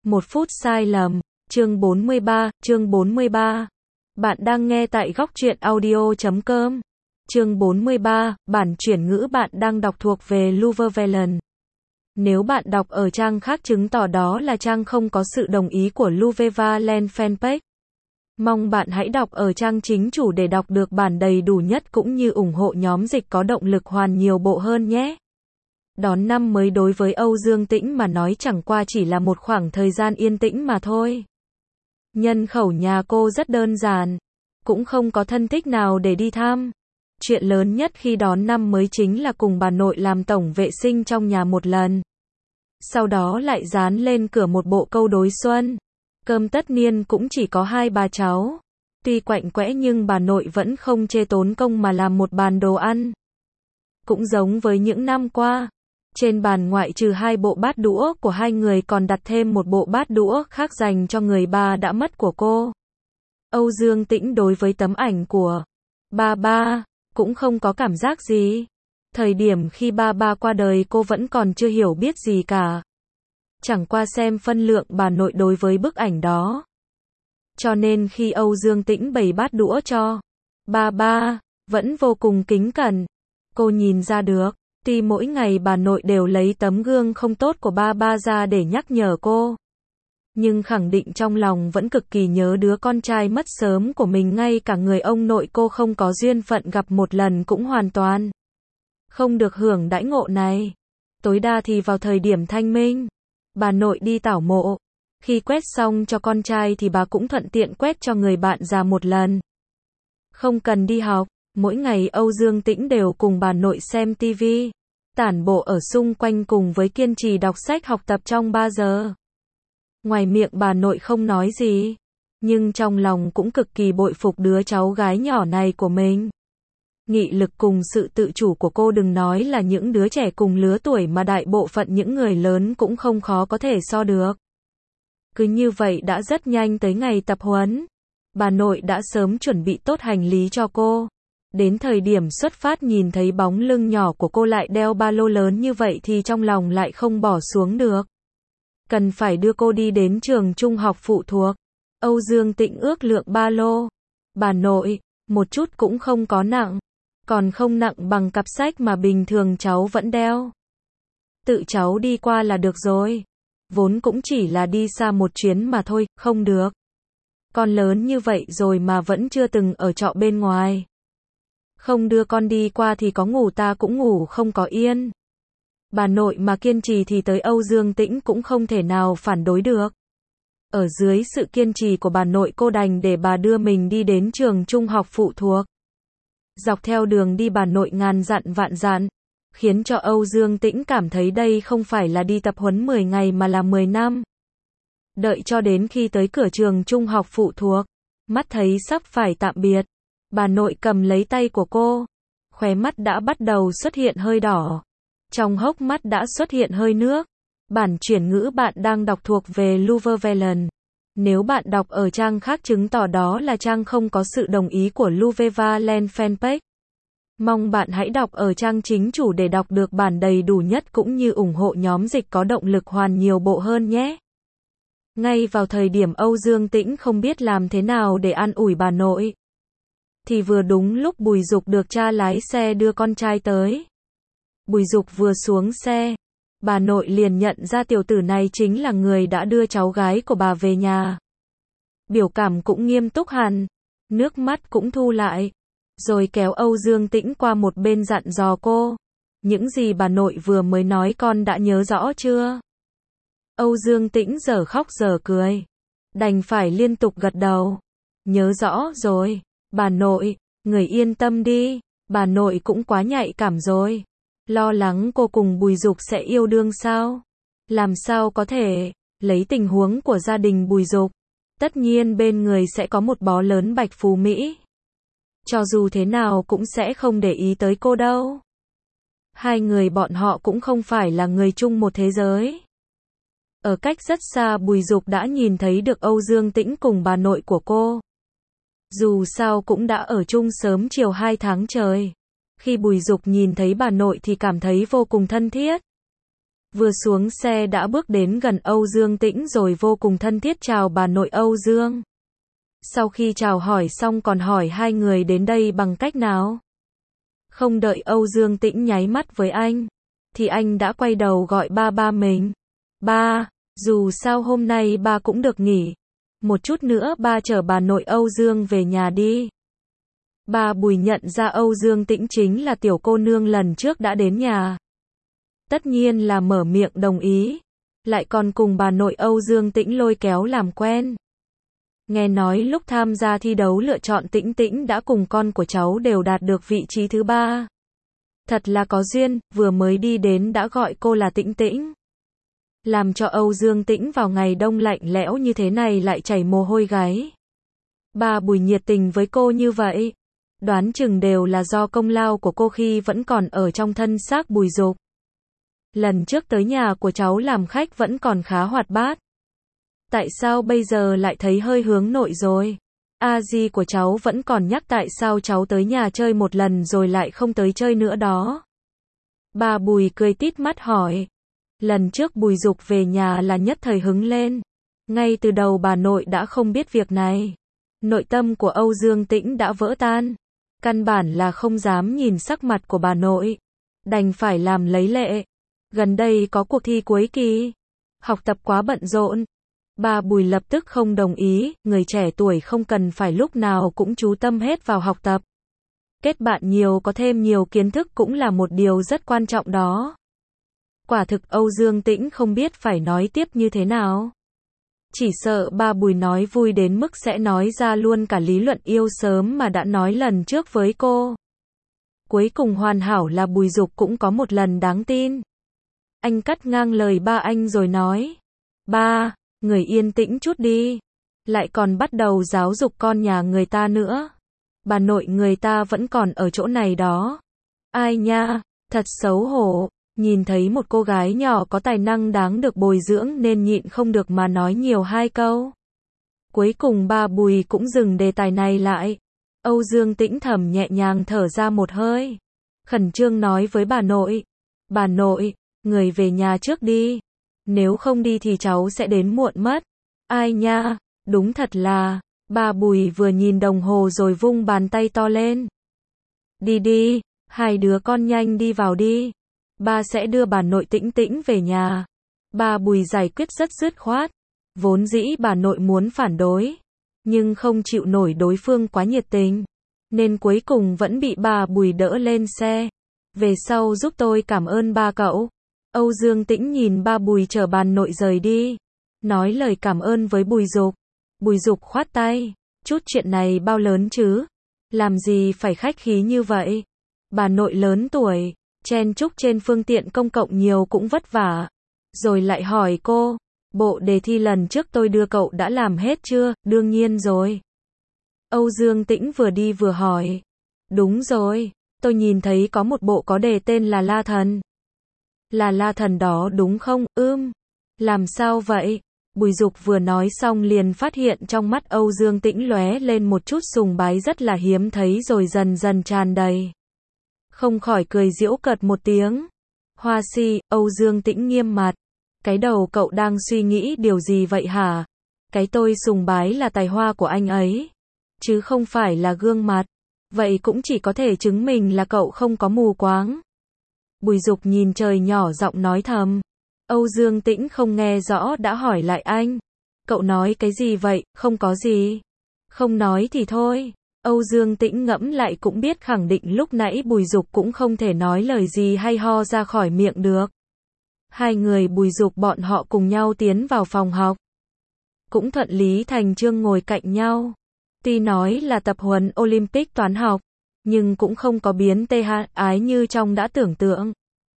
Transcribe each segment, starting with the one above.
1 phút sai lầm. Chương 43. Bạn đang nghe tại góc truyện audio.com. Chương 43, bản chuyển ngữ bạn đang đọc thuộc về Luvevelen. Nếu bạn đọc ở trang khác chứng tỏ đó là trang không có sự đồng ý của Luvevelen fanpage. Mong bạn hãy đọc ở trang chính chủ để đọc được bản đầy đủ nhất cũng như ủng hộ nhóm dịch có động lực hoàn nhiều bộ hơn nhé. Đón năm mới đối với Âu Dương Tĩnh mà nói chẳng qua chỉ là một khoảng thời gian yên tĩnh mà thôi. Nhân khẩu nhà cô rất đơn giản, cũng không có thân thích nào để đi thăm. Chuyện lớn nhất khi đón năm mới chính là cùng bà nội làm tổng vệ sinh trong nhà một lần. Sau đó lại dán lên cửa một bộ câu đối xuân. Cơm tất niên cũng chỉ có hai bà cháu. Tuy quạnh quẽ nhưng bà nội vẫn không chê tốn công mà làm một bàn đồ ăn. Cũng giống với những năm qua, trên bàn ngoại trừ hai bộ bát đũa của hai người còn đặt thêm một bộ bát đũa khác dành cho người ba đã mất của cô. Âu Dương Tĩnh đối với tấm ảnh của ba cũng không có cảm giác gì. Thời điểm khi ba qua đời cô vẫn còn chưa hiểu biết gì cả. Chẳng qua xem phân lượng bà nội đối với bức ảnh đó. Cho nên khi Âu Dương Tĩnh bày bát đũa cho ba vẫn vô cùng kính cẩn. Cô nhìn ra được, tuy mỗi ngày bà nội đều lấy tấm gương không tốt của ba ra để nhắc nhở cô, nhưng khẳng định trong lòng vẫn cực kỳ nhớ đứa con trai mất sớm của mình, ngay cả người ông nội cô không có duyên phận gặp một lần cũng hoàn toàn không được hưởng đãi ngộ này. Tối đa thì vào thời điểm thanh minh, bà nội đi tảo mộ, khi quét xong cho con trai thì bà cũng thuận tiện quét cho người bạn già một lần. Không cần đi học, mỗi ngày Âu Dương Tĩnh đều cùng bà nội xem TV, tản bộ ở xung quanh cùng với kiên trì đọc sách học tập trong 3 giờ. Ngoài miệng bà nội không nói gì, nhưng trong lòng cũng cực kỳ bội phục đứa cháu gái nhỏ này của mình. Nghị lực cùng sự tự chủ của cô đừng nói là những đứa trẻ cùng lứa tuổi mà đại bộ phận những người lớn cũng không khó có thể so được. Cứ như vậy đã rất nhanh tới ngày tập huấn. Bà nội đã sớm chuẩn bị tốt hành lý cho cô. Đến thời điểm xuất phát nhìn thấy bóng lưng nhỏ của cô lại đeo ba lô lớn như vậy thì trong lòng lại không bỏ xuống được. Cần phải đưa cô đi đến trường trung học phụ thuộc. Âu Dương Tĩnh ước lượng ba lô. Bà nội, một chút cũng không có nặng. Còn không nặng bằng cặp sách mà bình thường cháu vẫn đeo. Tự cháu đi qua là được rồi. Vốn cũng chỉ là đi xa một chuyến mà thôi, không được. Con lớn như vậy rồi mà vẫn chưa từng ở trọ bên ngoài. Không đưa con đi qua thì có ngủ ta cũng ngủ không có yên. Bà nội mà kiên trì thì tới Âu Dương Tĩnh cũng không thể nào phản đối được. Ở dưới sự kiên trì của bà nội cô đành để bà đưa mình đi đến trường trung học phụ thuộc. Dọc theo đường đi bà nội ngàn dặn vạn dặn, khiến cho Âu Dương Tĩnh cảm thấy đây không phải là đi tập huấn 10 ngày mà là 10 năm. Đợi cho đến khi tới cửa trường trung học phụ thuộc, mắt thấy sắp phải tạm biệt, bà nội cầm lấy tay của cô, khóe mắt đã bắt đầu xuất hiện hơi đỏ, trong hốc mắt đã xuất hiện hơi nước. Bản chuyển ngữ bạn đang đọc thuộc về Luvevelen. Nếu bạn đọc ở trang khác chứng tỏ đó là trang không có sự đồng ý của Luvevelen fanpage. Mong bạn hãy đọc ở trang chính chủ để đọc được bản đầy đủ nhất cũng như ủng hộ nhóm dịch có động lực hoàn nhiều bộ hơn nhé. Ngay vào thời điểm Âu Dương Tĩnh không biết làm thế nào để an ủi bà nội, thì vừa đúng lúc Bùi Dục được cha lái xe đưa con trai tới. Bùi Dục vừa xuống xe, bà nội liền nhận ra tiểu tử này chính là người đã đưa cháu gái của bà về nhà. Biểu cảm cũng nghiêm túc hẳn, nước mắt cũng thu lại, rồi kéo Âu Dương Tĩnh qua một bên dặn dò cô. Những gì bà nội vừa mới nói con đã nhớ rõ chưa? Âu Dương Tĩnh giờ khóc giờ cười, đành phải liên tục gật đầu. Nhớ rõ rồi, bà nội, người yên tâm đi, bà nội cũng quá nhạy cảm rồi. Lo lắng cô cùng Bùi Dục sẽ yêu đương sao? Làm sao có thể, lấy tình huống của gia đình Bùi Dục, tất nhiên bên người sẽ có một bó lớn bạch phú Mỹ. Cho dù thế nào cũng sẽ không để ý tới cô đâu. Hai người bọn họ cũng không phải là người chung một thế giới. Ở cách rất xa Bùi Dục đã nhìn thấy được Âu Dương Tĩnh cùng bà nội của cô. Dù sao cũng đã ở chung sớm chiều 2 tháng trời. Khi Bùi Dục nhìn thấy bà nội thì cảm thấy vô cùng thân thiết. Vừa xuống xe đã bước đến gần Âu Dương Tĩnh rồi vô cùng thân thiết chào bà nội Âu Dương. Sau khi chào hỏi xong còn hỏi hai người đến đây bằng cách nào. Không đợi Âu Dương Tĩnh nháy mắt với anh, thì anh đã quay đầu gọi ba mình. Ba, dù sao hôm nay ba cũng được nghỉ. Một chút nữa ba chở bà nội Âu Dương về nhà đi. Bà Bùi nhận ra Âu Dương Tĩnh chính là tiểu cô nương lần trước đã đến nhà. Tất nhiên là mở miệng đồng ý. Lại còn cùng bà nội Âu Dương Tĩnh lôi kéo làm quen. Nghe nói lúc tham gia thi đấu lựa chọn Tĩnh Tĩnh đã cùng con của cháu đều đạt được vị trí thứ 3. Thật là có duyên, vừa mới đi đến đã gọi cô là Tĩnh Tĩnh. Làm cho Âu Dương Tĩnh vào ngày đông lạnh lẽo như thế này lại chảy mồ hôi gáy. Bà Bùi nhiệt tình với cô như vậy, đoán chừng đều là do công lao của cô khi vẫn còn ở trong thân xác Bùi Dục. Lần trước tới nhà của cháu làm khách vẫn còn khá hoạt bát. Tại sao bây giờ lại thấy hơi hướng nội rồi? A di của cháu vẫn còn nhắc tại sao cháu tới nhà chơi một lần rồi lại không tới chơi nữa đó. Bà Bùi cười tít mắt hỏi. Lần trước Bùi Dục về nhà là nhất thời hứng lên. Ngay từ đầu bà nội đã không biết việc này. Nội tâm của Âu Dương Tĩnh đã vỡ tan. Căn bản là không dám nhìn sắc mặt của bà nội. Đành phải làm lấy lệ. Gần đây có cuộc thi cuối kỳ. Học tập quá bận rộn. Bà Bùi lập tức không đồng ý, người trẻ tuổi không cần phải lúc nào cũng chú tâm hết vào học tập. Kết bạn nhiều có thêm nhiều kiến thức cũng là một điều rất quan trọng đó. Quả thực Âu Dương Tĩnh không biết phải nói tiếp như thế nào. Chỉ sợ bà Bùi nói vui đến mức sẽ nói ra luôn cả lý luận yêu sớm mà đã nói lần trước với cô. Cuối cùng hoàn hảo là Bùi Dục cũng có một lần đáng tin. Anh cắt ngang lời ba anh rồi nói. Ba, người yên tĩnh chút đi. Lại còn bắt đầu giáo dục con nhà người ta nữa. Bà nội người ta vẫn còn ở chỗ này đó. Ai nha, thật xấu hổ. Nhìn thấy một cô gái nhỏ có tài năng đáng được bồi dưỡng nên nhịn không được mà nói nhiều hai câu. Cuối cùng bà Bùi cũng dừng đề tài này lại. Âu Dương Tĩnh thầm nhẹ nhàng thở ra một hơi. Khẩn trương nói với bà nội. Bà nội, người về nhà trước đi. Nếu không đi thì cháu sẽ đến muộn mất. Ai nha, đúng thật là. Bà Bùi vừa nhìn đồng hồ rồi vung bàn tay to lên. Đi đi, hai đứa con nhanh đi vào đi. Ba sẽ đưa bà nội Tĩnh Tĩnh về nhà. Bà Bùi giải quyết rất dứt khoát. Vốn dĩ bà nội muốn phản đối, nhưng không chịu nổi đối phương quá nhiệt tình, nên cuối cùng vẫn bị bà Bùi đỡ lên xe. Về sau giúp tôi cảm ơn ba cậu. Âu Dương Tĩnh nhìn ba Bùi chở bà nội rời đi, nói lời cảm ơn với Bùi Dục. Bùi Dục khoát tay. Chút chuyện này bao lớn chứ? Làm gì phải khách khí như vậy? Bà nội lớn tuổi, chen chúc trên phương tiện công cộng nhiều cũng vất vả. Rồi lại hỏi cô, bộ đề thi lần trước tôi đưa cậu đã làm hết chưa? Đương nhiên rồi. Âu Dương Tĩnh vừa đi vừa hỏi. Đúng rồi, tôi nhìn thấy có một bộ có đề tên là La Thần. Là La Thần đó đúng không? Làm sao vậy? Bùi Dục vừa nói xong liền phát hiện trong mắt Âu Dương Tĩnh lóe lên một chút sùng bái rất là hiếm thấy rồi dần dần tràn đầy. Không khỏi cười giễu cợt một tiếng. Hoa si, Âu Dương Tĩnh nghiêm mặt. Cái đầu cậu đang suy nghĩ điều gì vậy hả? Cái tôi sùng bái là tài hoa của anh ấy, chứ không phải là gương mặt. Vậy cũng chỉ có thể chứng minh là cậu không có mù quáng. Bùi Dục nhìn trời nhỏ giọng nói thầm. Âu Dương Tĩnh không nghe rõ đã hỏi lại anh. Cậu nói cái gì vậy? Không có gì. Không nói thì thôi. Âu Dương Tĩnh ngẫm lại cũng biết khẳng định lúc nãy Bùi Dục cũng không thể nói lời gì hay ho ra khỏi miệng được. Hai người Bùi Dục bọn họ cùng nhau tiến vào phòng học. Cũng thuận lý thành chương ngồi cạnh nhau. Tuy nói là tập huấn Olympic toán học, nhưng cũng không có biến tê ái như trong đã tưởng tượng.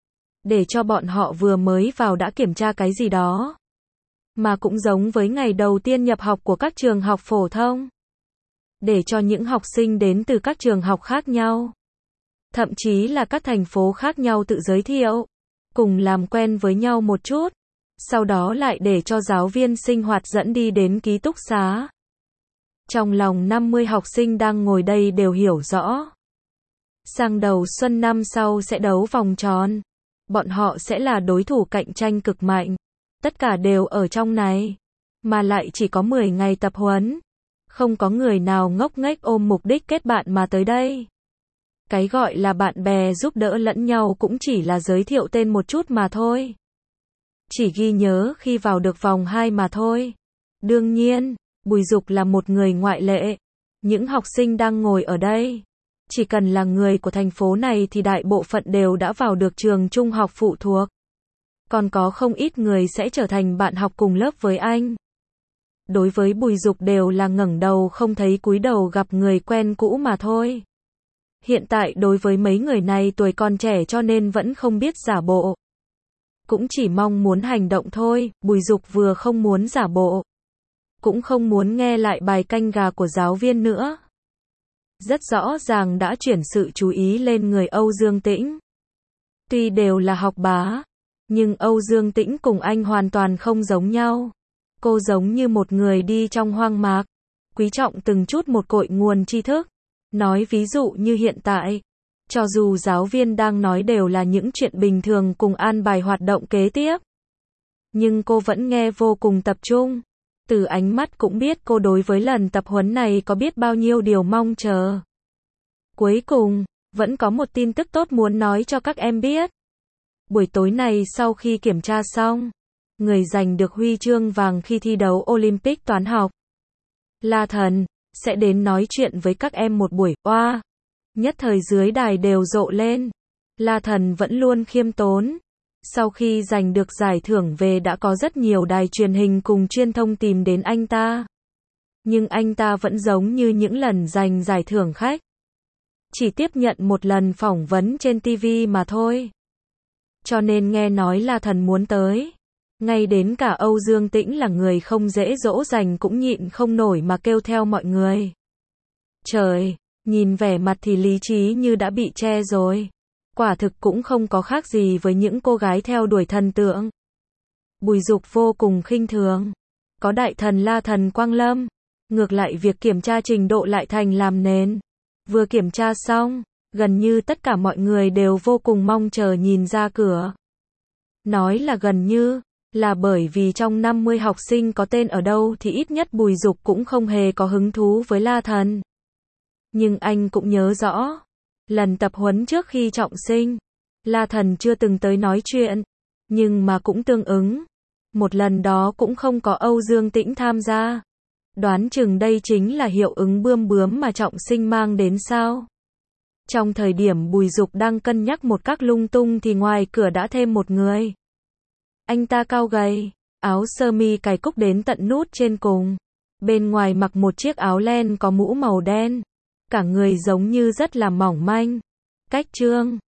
Để cho bọn họ vừa mới vào đã kiểm tra cái gì đó. Mà cũng giống với ngày đầu tiên nhập học của các trường học phổ thông. Để cho những học sinh đến từ các trường học khác nhau, thậm chí là các thành phố khác nhau tự giới thiệu, cùng làm quen với nhau một chút. Sau đó lại để cho giáo viên sinh hoạt dẫn đi đến ký túc xá. Trong lòng 50 học sinh đang ngồi đây đều hiểu rõ. Sang đầu xuân năm sau sẽ đấu vòng tròn. bọn họ sẽ là đối thủ cạnh tranh cực mạnh. Tất cả đều ở trong này. Mà lại chỉ có 10 ngày tập huấn. Không có người nào ngốc nghếch ôm mục đích kết bạn mà tới đây. Cái gọi là bạn bè giúp đỡ lẫn nhau cũng chỉ là giới thiệu tên một chút mà thôi. Chỉ ghi nhớ khi vào được vòng 2 mà thôi. Đương nhiên, Bùi Dục là một người ngoại lệ. Những học sinh đang ngồi ở đây, chỉ cần là người của thành phố này thì đại bộ phận đều đã vào được trường trung học phụ thuộc. Còn có không ít người sẽ trở thành bạn học cùng lớp với anh. Đối với Bùi Dục đều là ngẩng đầu không thấy cúi đầu gặp người quen cũ mà thôi. Hiện tại đối với mấy người này tuổi còn trẻ cho nên vẫn không biết giả bộ. Cũng chỉ mong muốn hành động thôi, Bùi Dục vừa không muốn giả bộ. Cũng không muốn nghe lại bài canh gà của giáo viên nữa. Rất rõ ràng đã chuyển sự chú ý lên người Âu Dương Tĩnh. Tuy đều là học bá, nhưng Âu Dương Tĩnh cùng anh hoàn toàn không giống nhau. Cô giống như một người đi trong hoang mạc, quý trọng từng chút một cội nguồn tri thức. Nói ví dụ như hiện tại, cho dù giáo viên đang nói đều là những chuyện bình thường cùng an bài hoạt động kế tiếp, nhưng cô vẫn nghe vô cùng tập trung. Từ ánh mắt cũng biết cô đối với lần tập huấn này có biết bao nhiêu điều mong chờ. Cuối cùng, vẫn có một tin tức tốt muốn nói cho các em biết. Buổi tối này sau khi kiểm tra xong, người giành được huy chương vàng khi thi đấu Olympic toán học, La Thần, sẽ đến nói chuyện với các em một buổi. Oa! Nhất thời dưới đài đều rộ lên. La Thần vẫn luôn khiêm tốn. Sau khi giành được giải thưởng về đã có rất nhiều đài truyền hình cùng truyền thông tìm đến anh ta. Nhưng anh ta vẫn giống như những lần giành giải thưởng khách. Chỉ tiếp nhận một lần phỏng vấn trên TV mà thôi. Cho nên nghe nói La Thần muốn tới. Ngay đến cả Âu Dương Tĩnh là người không dễ dỗ dành cũng nhịn không nổi mà kêu theo mọi người. Trời, nhìn vẻ mặt thì lý trí như đã bị che rồi. Quả thực cũng không có khác gì với những cô gái theo đuổi thần tượng. Bùi Dục vô cùng khinh thường. Có đại thần La Thần quang lâm. Ngược lại việc kiểm tra trình độ lại thành làm nền. Vừa kiểm tra xong, gần như tất cả mọi người đều vô cùng mong chờ nhìn ra cửa. Nói là gần như, là bởi vì trong 50 học sinh có tên ở đâu thì ít nhất Bùi Dục cũng không hề có hứng thú với La Thần. Nhưng anh cũng nhớ rõ, lần tập huấn trước khi trọng sinh, La Thần chưa từng tới nói chuyện, nhưng mà cũng tương ứng. Một lần đó cũng không có Âu Dương Tĩnh tham gia. Đoán chừng đây chính là hiệu ứng bươm bướm mà trọng sinh mang đến sao. Trong thời điểm Bùi Dục đang cân nhắc một cách lung tung thì ngoài cửa đã thêm một người. Anh ta cao gầy, áo sơ mi cài cúc đến tận nút trên cùng. Bên ngoài mặc một chiếc áo len có mũ màu đen. Cả người giống như rất là mỏng manh. Cách Trương